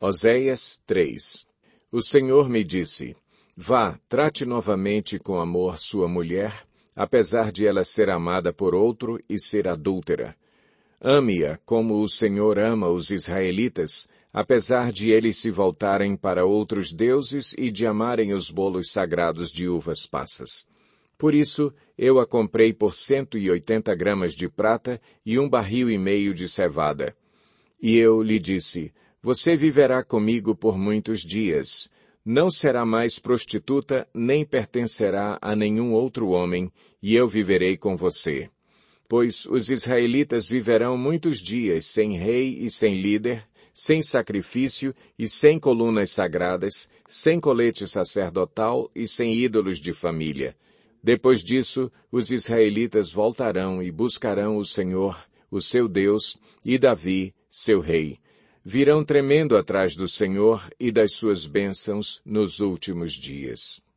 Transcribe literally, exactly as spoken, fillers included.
Oséias três. O Senhor me disse, vá, trate novamente com amor sua mulher, apesar de ela ser amada por outro e ser adúltera. Ame-a como o Senhor ama os israelitas, apesar de eles se voltarem para outros deuses e de amarem os bolos sagrados de uvas passas. Por isso, eu a comprei por cento e oitenta gramas de prata e um barril e meio de cevada. E eu lhe disse, você viverá comigo por muitos dias. Não será mais prostituta, nem pertencerá a nenhum outro homem, e eu viverei com você. Pois os israelitas viverão muitos dias sem rei e sem líder, sem sacrifício e sem colunas sagradas, sem colete sacerdotal e sem ídolos de família. Depois disso, os israelitas voltarão e buscarão o Senhor, o seu Deus, e Davi, seu rei. Virão tremendo atrás do Senhor e das suas bênçãos nos últimos dias.